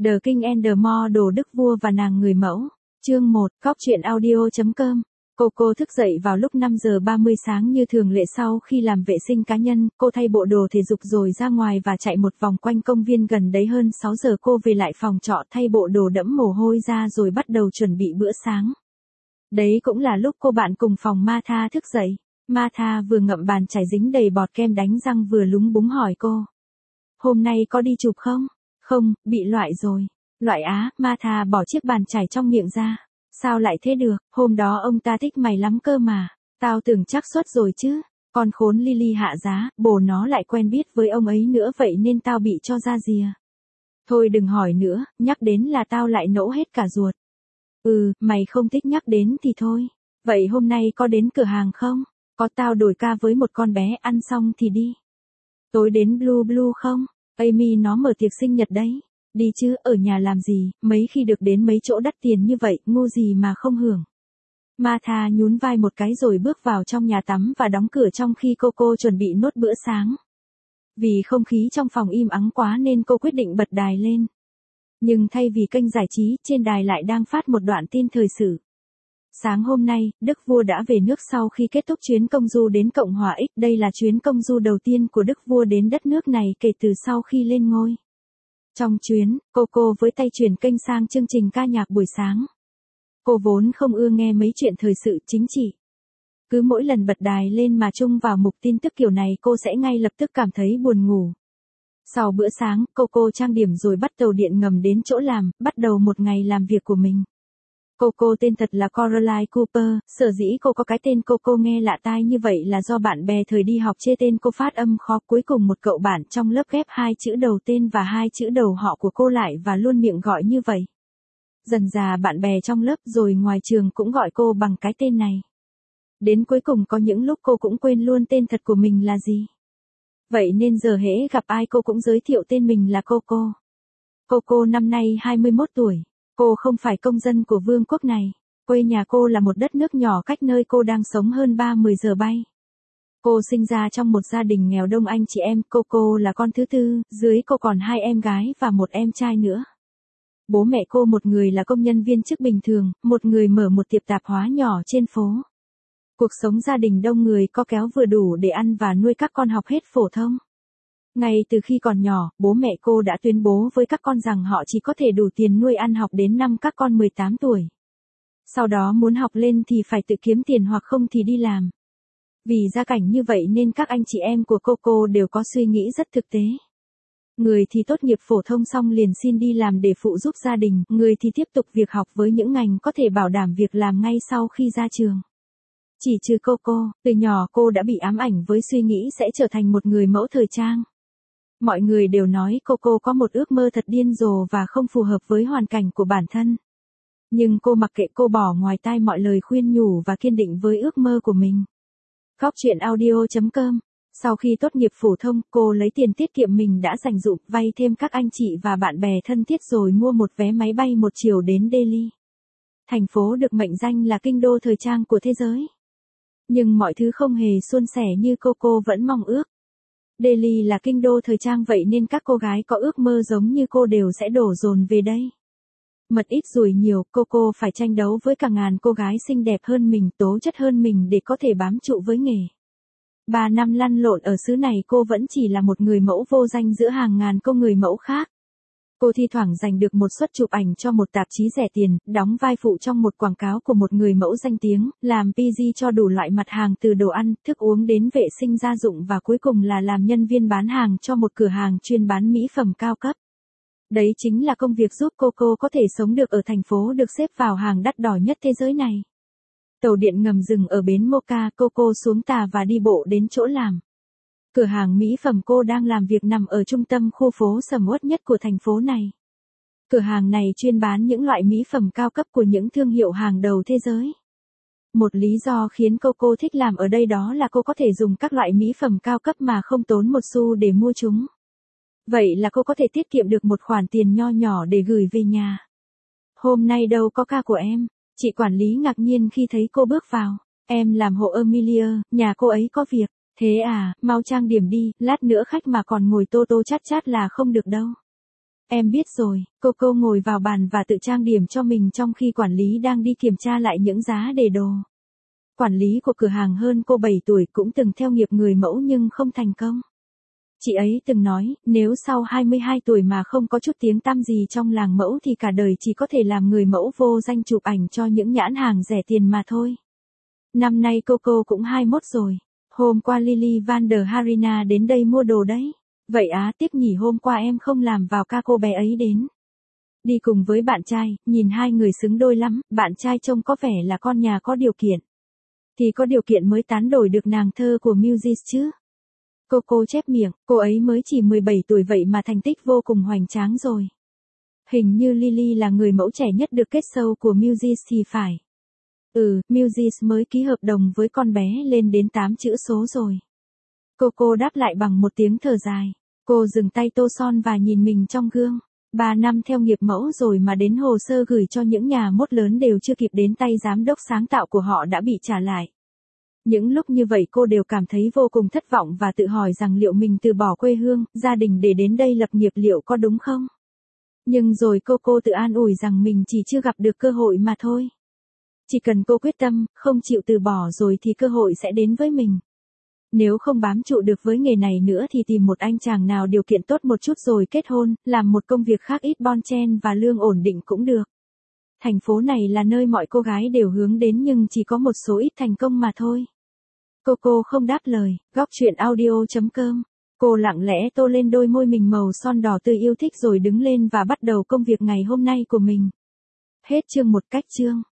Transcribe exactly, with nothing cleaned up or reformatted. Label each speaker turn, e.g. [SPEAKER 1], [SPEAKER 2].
[SPEAKER 1] The King and the Model Đức Vua và nàng người mẫu. Chương một, Cóc truyện audio.com. Coco thức dậy vào lúc năm giờ ba mươi sáng như thường lệ. Sau khi làm vệ sinh cá nhân, cô thay bộ đồ thể dục rồi ra ngoài và chạy một vòng quanh công viên gần đấy. Hơn sáu giờ cô về lại phòng trọ thay bộ đồ đẫm mồ hôi ra rồi bắt đầu chuẩn bị bữa sáng. Đấy cũng là lúc cô bạn cùng phòng Martha thức dậy. Martha vừa ngậm bàn chải dính đầy bọt kem đánh răng vừa lúng búng hỏi cô. Hôm nay có đi chụp không? Không, bị loại rồi. Loại á, Martha bỏ chiếc bàn chải trong miệng ra. Sao lại thế được, hôm đó ông ta thích mày lắm cơ mà. Tao tưởng chắc xuất rồi chứ. Con khốn Lily hạ giá, bồ nó lại quen biết với ông ấy nữa vậy nên tao bị cho ra rìa. Thôi đừng hỏi nữa, nhắc đến là tao lại nổ hết cả ruột. Ừ, mày không thích nhắc đến thì thôi. Vậy hôm nay có đến cửa hàng không? Có, tao đổi ca với một con bé, ăn xong thì đi. Tối đến Blue Blue không? Amy nó mở tiệc sinh nhật đấy. Đi chứ, ở nhà làm gì, mấy khi được đến mấy chỗ đắt tiền như vậy, ngu gì mà không hưởng. Martha nhún vai một cái rồi bước vào trong nhà tắm và đóng cửa trong khi Coco chuẩn bị nốt bữa sáng. Vì không khí trong phòng im ắng quá nên cô quyết định bật đài lên. Nhưng thay vì kênh giải trí, trên đài lại đang phát một đoạn tin thời sự. Sáng hôm nay, Đức Vua đã về nước sau khi kết thúc chuyến công du đến Cộng hòa X. Đây là chuyến công du đầu tiên của Đức Vua đến đất nước này kể từ sau khi lên ngôi. Trong chuyến, Coco với tay chuyển kênh sang chương trình ca nhạc buổi sáng. Cô vốn không ưa nghe mấy chuyện thời sự chính trị. Cứ mỗi lần bật đài lên mà chung vào mục tin tức kiểu này cô sẽ ngay lập tức cảm thấy buồn ngủ. Sau bữa sáng, Coco trang điểm rồi bắt tàu điện ngầm đến chỗ làm, bắt đầu một ngày làm việc của mình. Coco tên thật là Caroline Cooper, sở dĩ cô có cái tên Coco nghe lạ tai như vậy là do bạn bè thời đi học chê tên cô phát âm khó. Cuối cùng một cậu bạn trong lớp ghép hai chữ đầu tên và hai chữ đầu họ của cô lại và luôn miệng gọi như vậy. Dần dà bạn bè trong lớp rồi ngoài trường cũng gọi cô bằng cái tên này. Đến cuối cùng có những lúc cô cũng quên luôn tên thật của mình là gì. Vậy nên giờ hễ gặp ai cô cũng giới thiệu tên mình là Coco. Coco năm nay hai mươi mốt tuổi. Cô không phải công dân của vương quốc này. Quê nhà cô là một đất nước nhỏ cách nơi cô đang sống hơn ba mươi giờ bay. Cô sinh ra trong một gia đình nghèo đông anh chị em. Coco là con thứ tư, dưới cô còn hai em gái và một em trai nữa. Bố mẹ cô một người là công nhân viên chức bình thường, một người mở một tiệm tạp hóa nhỏ trên phố. Cuộc sống gia đình đông người có kéo vừa đủ để ăn và nuôi các con học hết phổ thông. Ngay từ khi còn nhỏ, bố mẹ cô đã tuyên bố với các con rằng họ chỉ có thể đủ tiền nuôi ăn học đến năm các con mười tám tuổi. Sau đó muốn học lên thì phải tự kiếm tiền hoặc không thì đi làm. Vì gia cảnh như vậy nên các anh chị em của Coco đều có suy nghĩ rất thực tế. Người thì tốt nghiệp phổ thông xong liền xin đi làm để phụ giúp gia đình, người thì tiếp tục việc học với những ngành có thể bảo đảm việc làm ngay sau khi ra trường. Chỉ trừ Coco, từ nhỏ cô đã bị ám ảnh với suy nghĩ sẽ trở thành một người mẫu thời trang. Mọi người đều nói Coco có một ước mơ thật điên rồ và không phù hợp với hoàn cảnh của bản thân. Nhưng cô mặc kệ, cô bỏ ngoài tai mọi lời khuyên nhủ và kiên định với ước mơ của mình. Cóc truyện audio.com. Sau khi tốt nghiệp phổ thông, cô lấy tiền tiết kiệm mình đã dành dụm, vay thêm các anh chị và bạn bè thân thiết rồi mua một vé máy bay một chiều đến Delhi. Thành phố được mệnh danh là kinh đô thời trang của thế giới. Nhưng mọi thứ không hề suôn sẻ như Coco vẫn mong ước. Delhi là kinh đô thời trang vậy nên các cô gái có ước mơ giống như cô đều sẽ đổ dồn về đây. Mật ít ruồi nhiều, Coco phải tranh đấu với cả ngàn cô gái xinh đẹp hơn mình, tố chất hơn mình để có thể bám trụ với nghề. Ba năm lăn lộn ở xứ này cô vẫn chỉ là một người mẫu vô danh giữa hàng ngàn cô người mẫu khác. Cô thi thoảng giành được một suất chụp ảnh cho một tạp chí rẻ tiền, đóng vai phụ trong một quảng cáo của một người mẫu danh tiếng, làm pê giê cho đủ loại mặt hàng từ đồ ăn, thức uống đến vệ sinh gia dụng và cuối cùng là làm nhân viên bán hàng cho một cửa hàng chuyên bán mỹ phẩm cao cấp. Đấy chính là công việc giúp Coco có thể sống được ở thành phố được xếp vào hàng đắt đỏ nhất thế giới này. Tàu điện ngầm dừng ở bến Mocha, Coco xuống tà và đi bộ đến chỗ làm. Cửa hàng mỹ phẩm cô đang làm việc nằm ở trung tâm khu phố sầm uất nhất của thành phố này. Cửa hàng này chuyên bán những loại mỹ phẩm cao cấp của những thương hiệu hàng đầu thế giới. Một lý do khiến Coco thích làm ở đây đó là cô có thể dùng các loại mỹ phẩm cao cấp mà không tốn một xu để mua chúng. Vậy là cô có thể tiết kiệm được một khoản tiền nho nhỏ để gửi về nhà. Hôm nay đâu có ca của em, chị quản lý ngạc nhiên khi thấy cô bước vào. Em làm hộ Amelia, nhà cô ấy có việc. Thế à, mau trang điểm đi, lát nữa khách mà còn ngồi tô tô chát chát là không được đâu. Em biết rồi, Coco ngồi vào bàn và tự trang điểm cho mình trong khi quản lý đang đi kiểm tra lại những giá để đồ. Quản lý của cửa hàng hơn cô bảy tuổi cũng từng theo nghiệp người mẫu nhưng không thành công. Chị ấy từng nói, nếu sau hai mươi hai tuổi mà không có chút tiếng tăm gì trong làng mẫu thì cả đời chỉ có thể làm người mẫu vô danh chụp ảnh cho những nhãn hàng rẻ tiền mà thôi. Năm nay Coco cũng hai mươi mốt rồi. Hôm qua Lily Van der Harina đến đây mua đồ đấy. Vậy á, tiếp nhỉ, hôm qua em không làm vào ca cô bé ấy đến. Đi cùng với bạn trai, nhìn hai người xứng đôi lắm, bạn trai trông có vẻ là con nhà có điều kiện. Thì có điều kiện mới tán đổi được nàng thơ của Muses chứ. Coco chép miệng, cô ấy mới chỉ mười bảy tuổi vậy mà thành tích vô cùng hoành tráng rồi. Hình như Lily là người mẫu trẻ nhất được kết sâu của Muses thì phải. Ừ, Muses mới ký hợp đồng với con bé lên đến tám chữ số rồi. Coco đáp lại bằng một tiếng thở dài. Cô dừng tay tô son và nhìn mình trong gương. Ba năm theo nghiệp mẫu rồi mà đến hồ sơ gửi cho những nhà mốt lớn đều chưa kịp đến tay giám đốc sáng tạo của họ đã bị trả lại. Những lúc như vậy cô đều cảm thấy vô cùng thất vọng và tự hỏi rằng liệu mình từ bỏ quê hương, gia đình để đến đây lập nghiệp liệu có đúng không? Nhưng rồi cô cô tự an ủi rằng mình chỉ chưa gặp được cơ hội mà thôi. Chỉ cần cô quyết tâm, không chịu từ bỏ rồi thì cơ hội sẽ đến với mình. Nếu không bám trụ được với nghề này nữa thì tìm một anh chàng nào điều kiện tốt một chút rồi kết hôn, làm một công việc khác ít bon chen và lương ổn định cũng được. Thành phố này là nơi mọi cô gái đều hướng đến nhưng chỉ có một số ít thành công mà thôi. Coco không đáp lời, góc chuyện audio chấm com. Cô lặng lẽ tô lên đôi môi mình màu son đỏ tươi yêu thích rồi đứng lên và bắt đầu công việc ngày hôm nay của mình. Hết chương một cách chương.